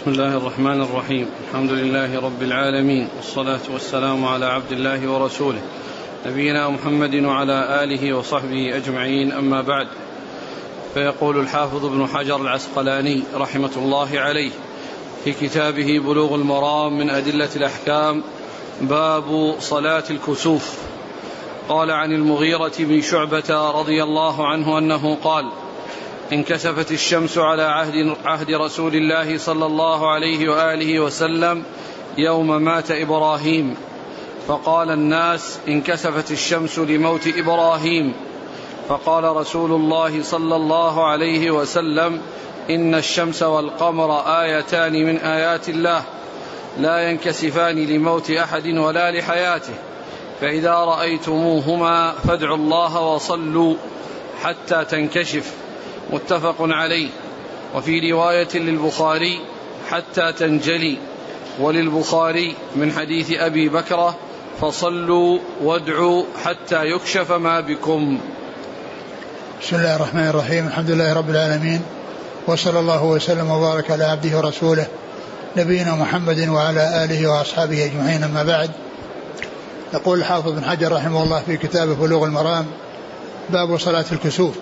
بسم الله الرحمن الرحيم. الحمد لله رب العالمين، والصلاة والسلام على عبد الله ورسوله نبينا محمد وعلى آله وصحبه أجمعين، أما بعد. فيقول الحافظ ابن حجر العسقلاني رحمة الله عليه في كتابه بلوغ المرام من أدلة الأحكام: باب صلاة الكسوف. قال عن المغيرة بن شعبة رضي الله عنه أنه قال: انكسفت الشمس على عهد رسول الله صلى الله عليه وآله وسلم يوم مات إبراهيم، فقال الناس: انكسفت الشمس لموت إبراهيم. فقال رسول الله صلى الله عليه وسلم: إن الشمس والقمر آيتان من آيات الله لا ينكسفان لموت أحد ولا لحياته، فإذا رأيتموهما فادعوا الله وصلوا حتى تنكشف. متفق عليه. وفي رواية للبخاري: حتى تنجلي. وللبخاري من حديث أبي بكرة: فصلوا وادعوا حتى يكشف ما بكم. بسم الله الرحمن الرحيم. الحمد لله رب العالمين، وصلى الله وسلم وبارك على عبده ورسوله نبينا محمد وعلى آله وأصحابه أجمعين، أما بعد. يقول الحافظ بن حجر رحمه الله في كتابه بلوغ المرام: باب صلاة الكسوف.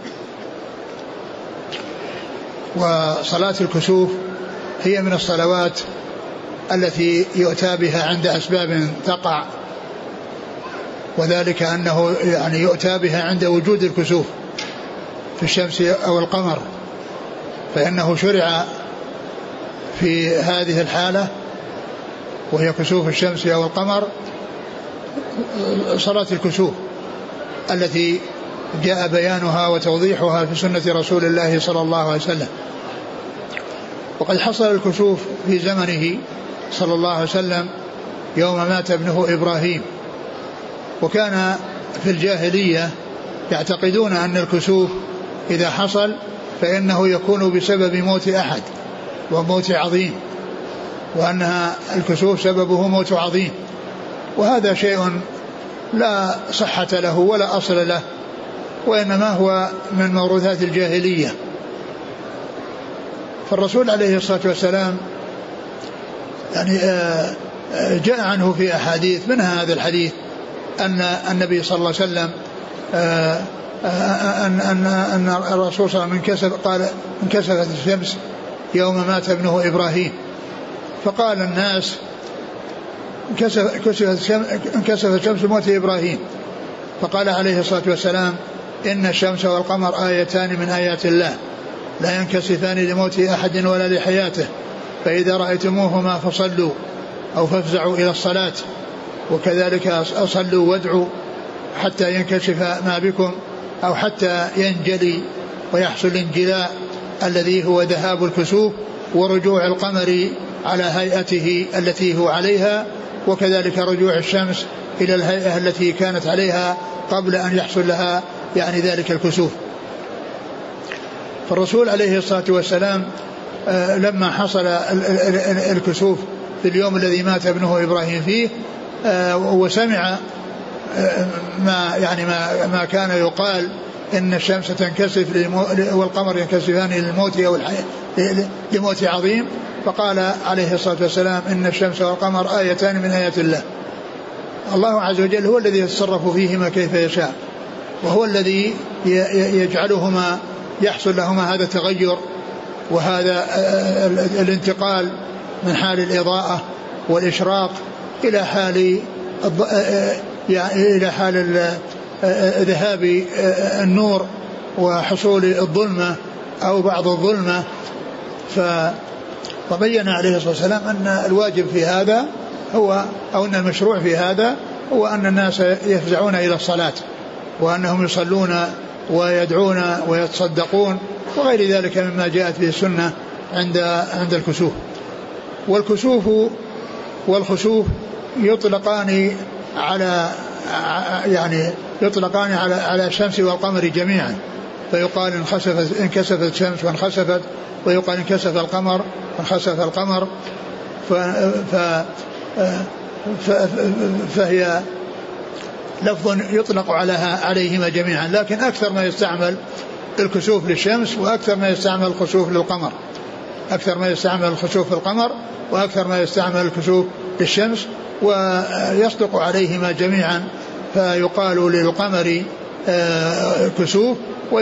وصلاة الكسوف هي من الصلوات التي يؤتى بها عند أسباب تقع، وذلك أنه يعني يؤتى بها عند وجود الكسوف في الشمس أو القمر، فإنه شرع في هذه الحالة وهي كسوف الشمس أو القمر صلاة الكسوف التي جاء بيانها وتوضيحها في سنة رسول الله صلى الله عليه وسلم. وقد حصل الكسوف في زمنه صلى الله عليه وسلم يوم مات ابنه إبراهيم، وكان في الجاهلية يعتقدون أن الكسوف إذا حصل فإنه يكون بسبب موت أحد وموت عظيم، وأنها الكسوف سببه موت عظيم، وهذا شيء لا صحة له ولا أصل له، وإنما هو من موروثات الجاهلية. فالرسول عليه الصلاة والسلام يعني جاء عنه في أحاديث، منها هذا الحديث أن النبي صلى الله عليه وسلم أن الرسول صلى الله عليه وسلم قال: انكسفت الشمس يوم مات ابنه إبراهيم، فقال الناس: انكسفت الشمس موت إبراهيم. فقال عليه الصلاة والسلام: إن الشمس والقمر آيتان من آيات الله لا ينكسفان لموت أحد ولا لحياته، فإذا رأيتموهما فصلوا أو فافزعوا إلى الصلاة، وكذلك أصلوا وادعوا حتى ينكشف ما بكم، أو حتى ينجلي ويحصل الانجلاء الذي هو ذهاب الكسوف ورجوع القمر على هيئته التي هو عليها، وكذلك رجوع الشمس إلى الهيئة التي كانت عليها قبل أن يحصل لها يعني ذلك الكسوف. فالرسول عليه الصلاة والسلام لما حصل الكسوف في اليوم الذي مات ابنه إبراهيم فيه، وسمع ما كان يقال إن الشمس تنكسف والقمر ينكسفان للموت أو لموت عظيم، فقال عليه الصلاة والسلام: إن الشمس والقمر آيتان من آيات الله. الله عز وجل هو الذي يتصرف فيهما كيف يشاء، وهو الذي يجعلهما يحصل لهما هذا التغير وهذا الانتقال من حال الإضاءة والإشراق إلى حال ذهاب النور وحصول الظلمة أو بعض الظلمة. فبين عليه الصلاة والسلام أن الواجب في هذا هو، أو أن المشروع في هذا هو أن الناس يفزعون إلى الصلاة، وأنهم يصلون ويدعون ويتصدقون وغير ذلك مما جاءت به السنة عند الكسوف. والخسوف يطلقان على الشمس والقمر جميعا، فيقال انكسفت الشمس وانخسفت، ويقال انكسف القمر وانخسف القمر، فهي لفظ يطلق عليهما جميعا، لكن أكثر ما يستعمل الكسوف للشمس وأكثر ما يستعمل الخسوف للقمر. أكثر ما يستعمل الخسوف في القمر وأكثر ما يستعمل الكسوف للشمس، ويصدق عليهما جميعا، فيقال للقمر كسوف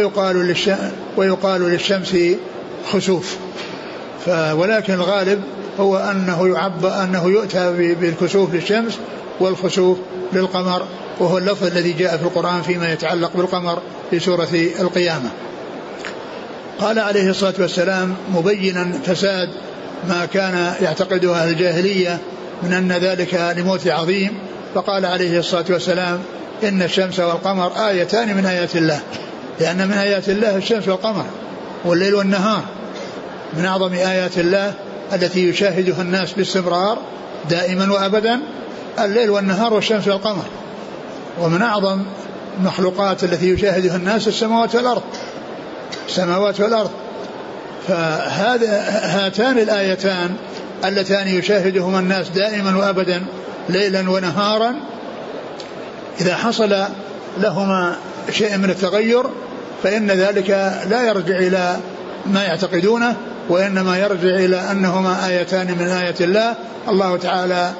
ويقال للشمس خسوف. ولكن الغالب هو أنه يؤتى بالكسوف للشمس والخسوف للقمر، وهو اللفظ الذي جاء في القرآن فيما يتعلق بالقمر في سورة القيامة. قال عليه الصلاة والسلام مبينا فساد ما كان يعتقده أهل الجاهلية من أن ذلك لموت عظيم، فقال عليه الصلاة والسلام إن الشمس والقمر آيتان من آيات الله، لأن من آيات الله الشمس والقمر والليل والنهار، من أعظم آيات الله التي يشاهدها الناس باستمرار دائما وأبدا الليل والنهار والشمس والقمر. ومن أعظم المخلوقات التي يشاهدها الناس السماوات والأرض. فهاتان الآيتان اللتان يشاهدهما الناس دائما وأبدا ليلا ونهارا، إذا حصل لهما شيء من التغير فإن ذلك لا يرجع إلى ما يعتقدونه، وإنما يرجع إلى أنهما آيتان من آيات الله. الله تعالى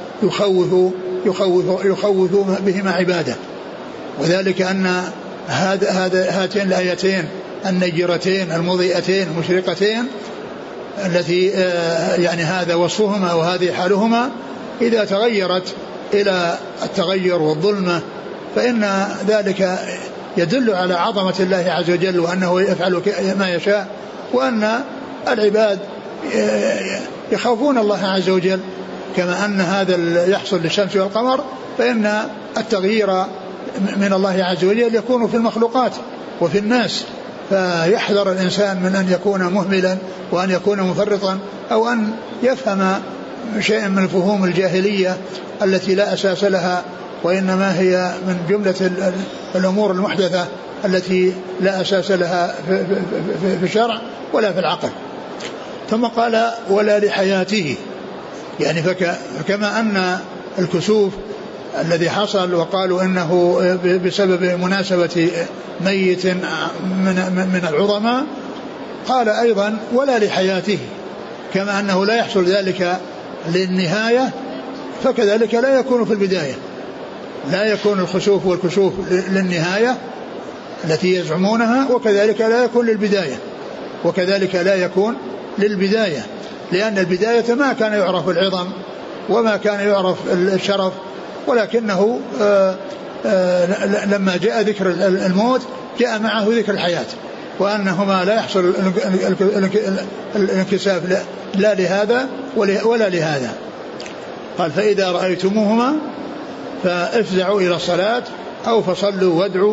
يخوف بهما عباده، وذلك أن هاتين الآيتين النجرتين المضيئتين المشرقتين التي يعني هذا وصفهما وهذه حالهما، إذا تغيرت إلى التغير والظلمة فإن ذلك يدل على عظمة الله عز وجل، وأنه يفعل ما يشاء، وأن العباد يخافون الله عز وجل. كما أن هذا يحصل للشمس والقمر، فإن التغيير من الله عز وجل يكون في المخلوقات وفي الناس، فيحذر الإنسان من أن يكون مهملا وأن يكون مفرطا، أو أن يفهم شيئا من الفهوم الجاهلية التي لا أساس لها، وإنما هي من جملة الأمور المحدثة التي لا أساس لها في الشرع ولا في العقل. ثم قال ولا لحياته، يعني فكما أن الكسوف الذي حصل وقالوا إنه بسبب مناسبة ميت من العظماء، قال أيضا ولا لحياته، كما أنه لا يحصل ذلك للنهاية فكذلك لا يكون في البداية، لا يكون الخسوف والكسوف للنهاية التي يزعمونها، وكذلك لا يكون للبداية، وكذلك لا يكون للبداية، لأن البداية ما كان يعرف العظم وما كان يعرف الشرف، ولكنه لما جاء ذكر الموت جاء معه ذكر الحياة، وأنهما لا يحصل الانكساف لا لهذا ولا لهذا. قال فإذا رأيتموهما فافزعوا إلى الصلاة أو فصلوا وادعوا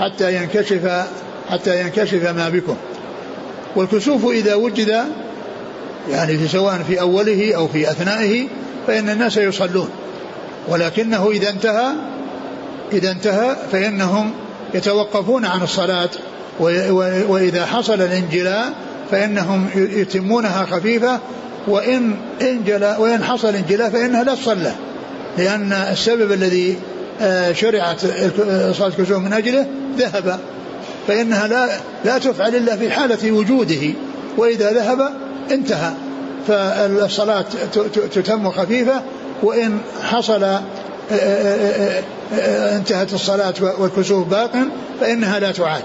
حتى ينكشف ما بكم. والكسوف إذا وجد يعني سواء في أوله أو في أثنائه فإن الناس يصلون، ولكنه إذا انتهى فإنهم يتوقفون عن الصلاة، وإذا حصل الانجلاء فإنهم يتمونها خفيفة، وإن حصل انجلاء فإنها لا تصلى، لأن السبب الذي شرعت صلاة الكسوف من أجله ذهب، فإنها لا تفعل إلا في حالة وجوده، وإذا ذهب انتهى، فالصلاة تتم خفيفة، وإن حصل انتهت الصلاة والكسوف باق فإنها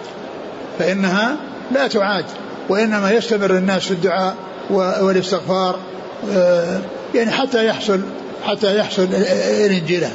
لا تعاد، وإنما يستمر الناس في الدعاء والاستغفار يعني حتى يحصل الانجيل.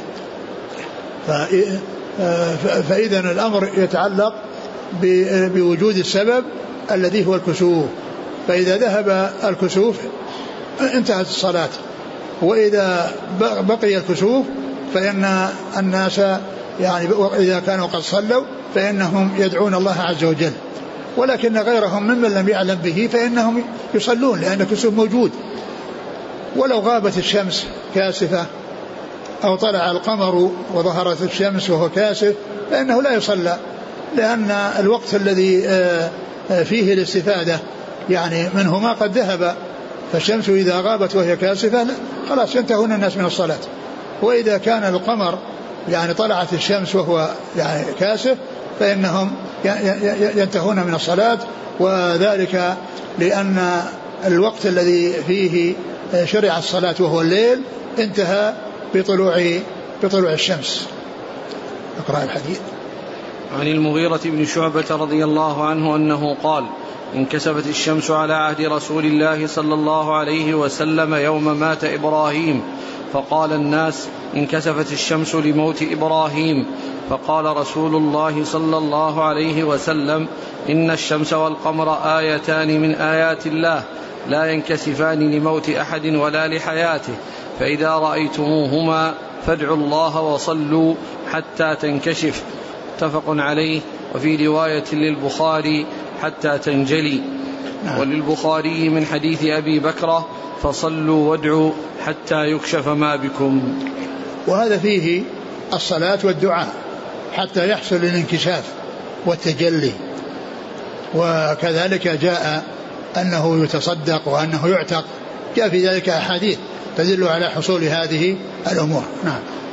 فإذا الأمر يتعلق بوجود السبب الذي هو الكسوف، فإذا ذهب الكسوف انتهت الصلاة، وإذا بقي الكسوف فإن الناس يعني إذا كانوا قد صلوا فإنهم يدعون الله عز وجل، ولكن غيرهم ممن لم يعلم به فإنهم يصلون، لأن الكسوف موجود. ولو غابت الشمس كاسفة أو طلع القمر وظهرت الشمس وهو كاسف فإنه لا يصلى، لأن الوقت الذي فيه الاستفادة يعني منهما قد ذهب، فالشمس إذا غابت وهي كاسفة خلاص ينتهون الناس من الصلاة، وإذا كان القمر يعني طلعت الشمس وهو يعني كاسف فإنهم ينتهون من الصلاة، وذلك لأن الوقت الذي فيه شرع الصلاة وهو الليل انتهى بطلوع الشمس. اقرأ الحديث. عن المغيرة بن شعبة رضي الله عنه أنه قال: انكسفت الشمس على عهد رسول الله صلى الله عليه وسلم يوم مات إبراهيم، فقال الناس: انكسفت الشمس لموت إبراهيم. فقال رسول الله صلى الله عليه وسلم: إن الشمس والقمر آيتان من آيات الله لا ينكسفان لموت أحد ولا لحياته، فإذا رأيتموهما فادعوا الله وصلوا حتى تنكشف. متفق عليه. وفي رواية للبخاري: حتى تنجلي. وللبخاري من حديث أبي بكرة: فصلوا وادعوا حتى يكشف ما بكم. وهذا فيه الصلاة والدعاء حتى يحصل الانكشاف والتجلي. وكذلك جاء أنه يتصدق وأنه يعتق، جاء في ذلك أحاديث تدل على حصول هذه الأمور. نعم.